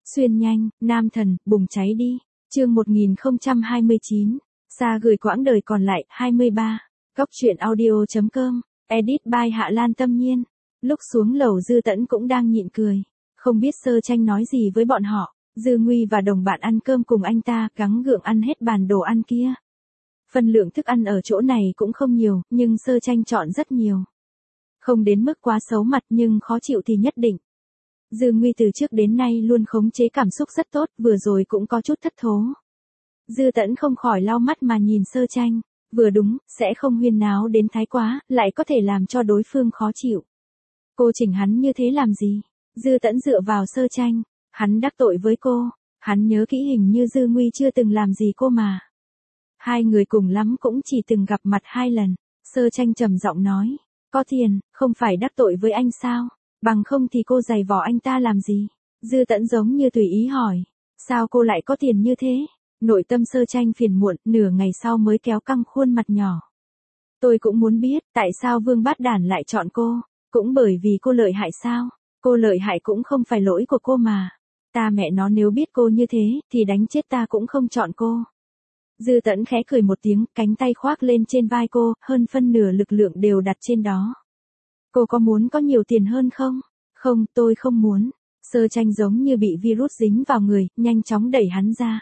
Xuyên nhanh, nam thần, bùng cháy đi. Chương 1029. Xa gửi quãng đời còn lại, 23. Góc truyện audio.com. Edit by Hạ Lan Tâm Nhiên. Lúc xuống lầu Dư Tẫn cũng đang nhịn cười. Không biết Sơ Tranh nói gì với bọn họ. Dư Nguy và đồng bạn ăn cơm cùng anh ta, gắng gượng ăn hết bàn đồ ăn kia. Phần lượng thức ăn ở chỗ này cũng không nhiều, nhưng Sơ Tranh chọn rất nhiều. Không đến mức quá xấu mặt nhưng khó chịu thì nhất định. Dư Nguy từ trước đến nay luôn khống chế cảm xúc rất tốt, vừa rồi cũng có chút thất thố. Dư Tẫn không khỏi lau mắt mà nhìn Sơ Tranh, vừa đúng, sẽ không huyên náo đến thái quá, lại có thể làm cho đối phương khó chịu. Cô chỉnh hắn như thế làm gì? Dư Tẫn dựa vào Sơ Tranh, hắn đắc tội với cô, hắn nhớ kỹ hình như Dư Nguy chưa từng làm gì cô mà. Hai người cùng lắm cũng chỉ từng gặp mặt 2 lần, Sơ Tranh trầm giọng nói, có tiền, không phải đắc tội với anh sao? Bằng không thì cô giày vò anh ta làm gì? Dư Tẫn giống như tùy ý hỏi, sao cô lại có tiền như thế? Nội tâm Sơ Tranh phiền muộn, nửa ngày sau mới kéo căng khuôn mặt nhỏ. Tôi cũng muốn biết, tại sao Vương Bát Đản lại chọn cô? Cũng bởi vì cô lợi hại sao? Cô lợi hại cũng không phải lỗi của cô mà. Ta mẹ nó nếu biết cô như thế, thì đánh chết ta cũng không chọn cô. Dư Tẫn khẽ cười một tiếng, cánh tay khoác lên trên vai cô, hơn phân nửa lực lượng đều đặt trên đó. Cô có muốn có nhiều tiền hơn không? Không, tôi không muốn. Sơ Tranh giống như bị virus dính vào người, nhanh chóng đẩy hắn ra.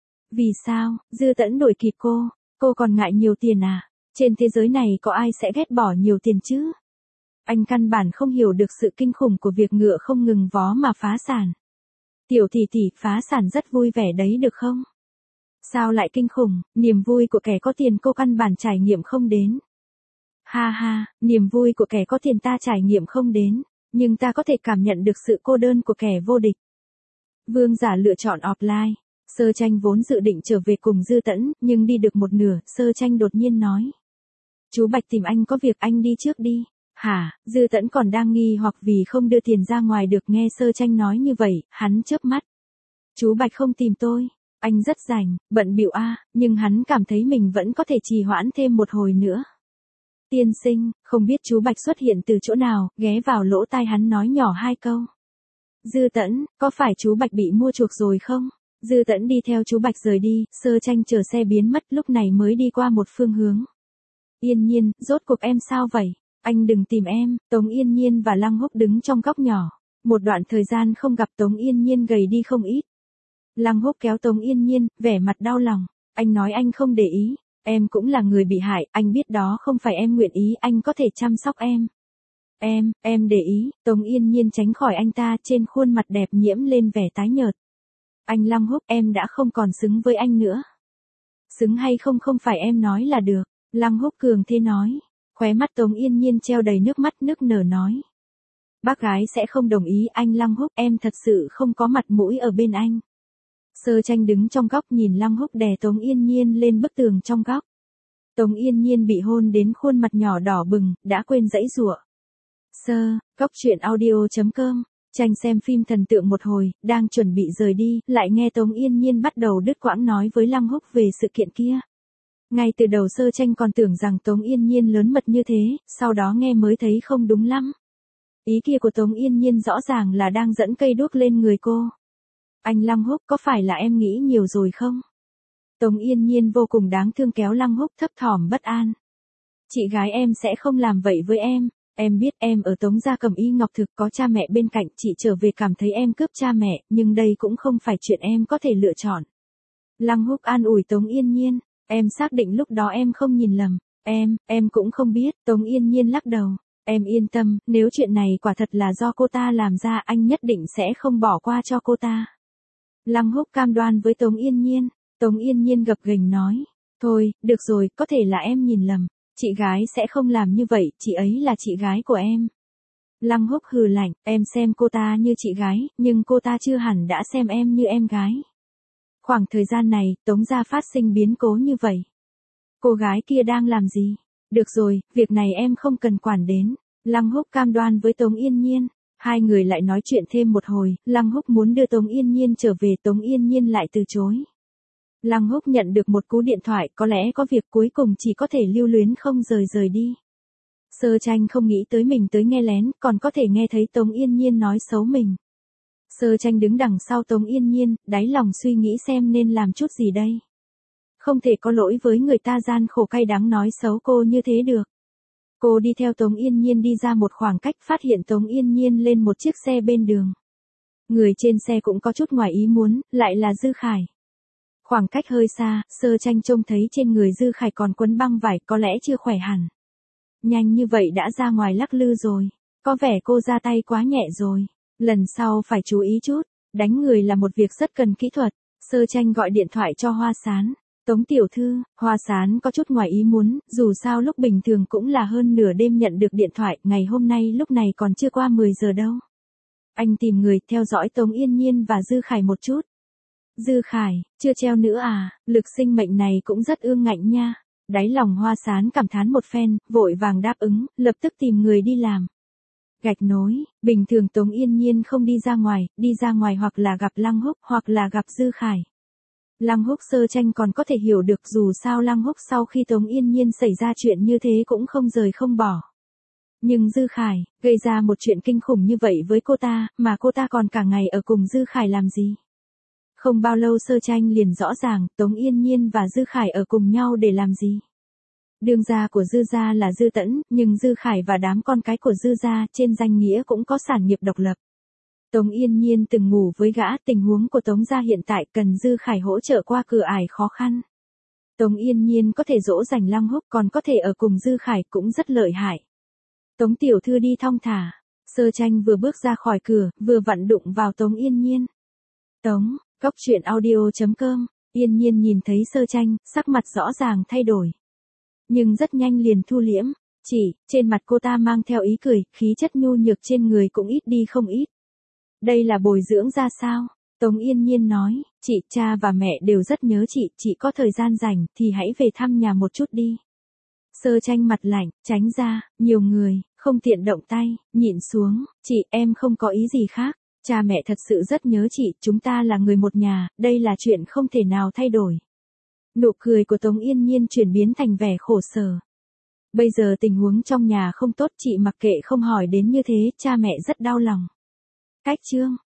Vì sao? Dư Tẫn đuổi kịp cô còn ngại nhiều tiền à? Trên thế giới này có ai sẽ ghét bỏ nhiều tiền chứ? Anh căn bản không hiểu được sự kinh khủng của việc ngựa không ngừng vó mà phá sản. Tiểu tỷ tỷ, phá sản rất vui vẻ đấy được không? Sao lại kinh khủng, niềm vui của kẻ có tiền cô căn bản trải nghiệm không đến. Ha ha, niềm vui của kẻ có tiền ta trải nghiệm không đến, nhưng ta có thể cảm nhận được sự cô đơn của kẻ vô địch. Vương Giả lựa chọn offline. Sơ Tranh vốn dự định trở về cùng Dư Tẫn, nhưng đi được một nửa, Sơ Tranh đột nhiên nói. Chú Bạch tìm anh có việc, anh đi trước đi. Hả? Dư Tẫn còn đang nghi hoặc vì không đưa tiền ra ngoài được, nghe Sơ Tranh nói như vậy, hắn chớp mắt. Chú Bạch không tìm tôi, anh rất rảnh, bận bịu nhưng hắn cảm thấy mình vẫn có thể trì hoãn thêm một hồi nữa. Tiên sinh, không biết chú Bạch xuất hiện từ chỗ nào, ghé vào lỗ tai hắn nói nhỏ 2 câu. Dư Tẫn, có phải chú Bạch bị mua chuộc rồi không? Dư Tẫn đi theo chú Bạch rời đi, Sơ Tranh chờ xe biến mất lúc này mới đi qua một phương hướng. Yên Nhiên, rốt cuộc em sao vậy? Anh đừng tìm em. Tống Yên Nhiên và Lăng Húc đứng trong góc nhỏ. Một đoạn thời gian không gặp Tống Yên Nhiên gầy đi không ít. Lăng Húc kéo Tống Yên Nhiên, vẻ mặt đau lòng. Anh nói anh không để ý. Em cũng là người bị hại, anh biết đó không phải em nguyện ý, anh có thể chăm sóc em. Em để ý. Tống Yên Nhiên tránh khỏi anh ta, trên khuôn mặt đẹp nhiễm lên vẻ tái nhợt. Anh Lăng Húc, em đã không còn xứng với anh nữa. Xứng hay không không phải em nói là được. Lăng Húc cường thế nói. Khóe mắt Tống Yên Nhiên treo đầy nước mắt nức nở nói. Bác gái sẽ không đồng ý, anh Lăng Húc, em thật sự không có mặt mũi ở bên anh. Sơ Tranh đứng trong góc nhìn Lăng Húc đè Tống Yên Nhiên lên bức tường trong góc. Tống Yên Nhiên bị hôn đến khuôn mặt nhỏ đỏ bừng, đã quên giãy giụa. Góc truyện audio.com. Tranh xem phim thần tượng một hồi, đang chuẩn bị rời đi, lại nghe Tống Yên Nhiên bắt đầu đứt quãng nói với Lăng Húc về sự kiện kia. Ngay từ đầu Sơ Tranh còn tưởng rằng Tống Yên Nhiên lớn mật như thế, sau đó nghe mới thấy không đúng lắm. Ý kia của Tống Yên Nhiên rõ ràng là đang dẫn cây đuốc lên người cô. Anh Lăng Húc, có phải là em nghĩ nhiều rồi không? Tống Yên Nhiên vô cùng đáng thương kéo Lăng Húc thấp thỏm bất an. Chị gái em sẽ không làm vậy với em. Em biết em ở Tống gia Cẩm Y Ngọc Thực có cha mẹ bên cạnh, chị trở về cảm thấy em cướp cha mẹ, nhưng đây cũng không phải chuyện em có thể lựa chọn. Lăng Húc an ủi Tống Yên Nhiên, em xác định lúc đó em không nhìn lầm. Em cũng không biết. Tống Yên Nhiên lắc đầu. Em yên tâm, nếu chuyện này quả thật là do cô ta làm ra, anh nhất định sẽ không bỏ qua cho cô ta. Lăng Húc cam đoan với Tống Yên Nhiên. Tống Yên Nhiên gập ghềnh nói. Thôi, được rồi, có thể là em nhìn lầm. Chị gái sẽ không làm như vậy, chị ấy là chị gái của em. Lăng Húc hừ lạnh, em xem cô ta như chị gái, nhưng cô ta chưa hẳn đã xem em như em gái. Khoảng thời gian này, Tống gia phát sinh biến cố như vậy. Cô gái kia đang làm gì? Được rồi, việc này em không cần quản đến. Lăng Húc cam đoan với Tống Yên Nhiên. Hai người lại nói chuyện thêm một hồi, Lăng Húc muốn đưa Tống Yên Nhiên trở về, Tống Yên Nhiên lại từ chối. Lăng Húc nhận được một cú điện thoại, có lẽ có việc cuối cùng chỉ có thể lưu luyến không rời đi. Sơ Tranh không nghĩ tới mình tới nghe lén, còn có thể nghe thấy Tống Yên Nhiên nói xấu mình. Sơ Tranh đứng đằng sau Tống Yên Nhiên, đáy lòng suy nghĩ xem nên làm chút gì đây. Không thể có lỗi với người ta gian khổ cay đắng nói xấu cô như thế được. Cô đi theo Tống Yên Nhiên đi ra một khoảng cách, phát hiện Tống Yên Nhiên lên một chiếc xe bên đường. Người trên xe cũng có chút ngoài ý muốn, lại là Dư Khải. Khoảng cách hơi xa, Sơ Tranh trông thấy trên người Dư Khải còn quấn băng vải, có lẽ chưa khỏe hẳn. Nhanh như vậy đã ra ngoài lắc lư rồi, có vẻ cô ra tay quá nhẹ rồi. Lần sau phải chú ý chút, đánh người là một việc rất cần kỹ thuật. Sơ Tranh gọi điện thoại cho Hoa Sán. Tống tiểu thư, Hoa Sán có chút ngoài ý muốn, dù sao lúc bình thường cũng là hơn nửa đêm nhận được điện thoại, ngày hôm nay lúc này còn chưa qua 10 giờ đâu. Anh tìm người theo dõi Tống Yên Nhiên và Dư Khải một chút. Dư Khải, chưa treo nữa à, lực sinh mệnh này cũng rất ương ngạnh nha. Đáy lòng Hoa Sán cảm thán một phen, vội vàng đáp ứng, lập tức tìm người đi làm. Gạch nối, bình thường Tống Yên Nhiên không đi ra ngoài hoặc là gặp Lăng Húc hoặc là gặp Dư Khải. Lăng Húc Sơ Tranh còn có thể hiểu được, dù sao Lăng Húc sau khi Tống Yên Nhiên xảy ra chuyện như thế cũng không rời không bỏ. Nhưng Dư Khải, gây ra một chuyện kinh khủng như vậy với cô ta, mà cô ta còn cả ngày ở cùng Dư Khải làm gì? Không bao lâu Sơ Tranh liền rõ ràng, Tống Yên Nhiên và Dư Khải ở cùng nhau để làm gì? Đương gia của Dư gia là Dư Tẫn, nhưng Dư Khải và đám con cái của Dư gia trên danh nghĩa cũng có sản nghiệp độc lập. Tống Yên Nhiên từng ngủ với gã, tình huống của Tống gia hiện tại cần Dư Khải hỗ trợ qua cửa ải khó khăn. Tống Yên Nhiên có thể dỗ dành Lăng Húc, còn có thể ở cùng Dư Khải, cũng rất lợi hại. Tống tiểu thư đi thong thả. Sơ Tranh vừa bước ra khỏi cửa, vừa vặn đụng vào Tống Yên Nhiên. Tống, Cốc Truyện Audio.com. Yên Nhiên nhìn thấy Sơ Tranh, sắc mặt rõ ràng thay đổi. Nhưng rất nhanh liền thu liễm, trên mặt cô ta mang theo ý cười, khí chất nhu nhược trên người cũng ít đi không ít. Đây là bồi dưỡng ra sao? Tống Yên Nhiên nói, cha và mẹ đều rất nhớ chị có thời gian rảnh thì hãy về thăm nhà một chút đi. Sơ Tranh mặt lạnh, tránh ra, nhiều người, không tiện động tay, nhịn xuống, em không có ý gì khác. Cha mẹ thật sự rất nhớ chị, chúng ta là người một nhà, đây là chuyện không thể nào thay đổi. Nụ cười của Tống Yên Nhiên chuyển biến thành vẻ khổ sở. Bây giờ tình huống trong nhà không tốt, chị mặc kệ không hỏi đến như thế, cha mẹ rất đau lòng. Cách chương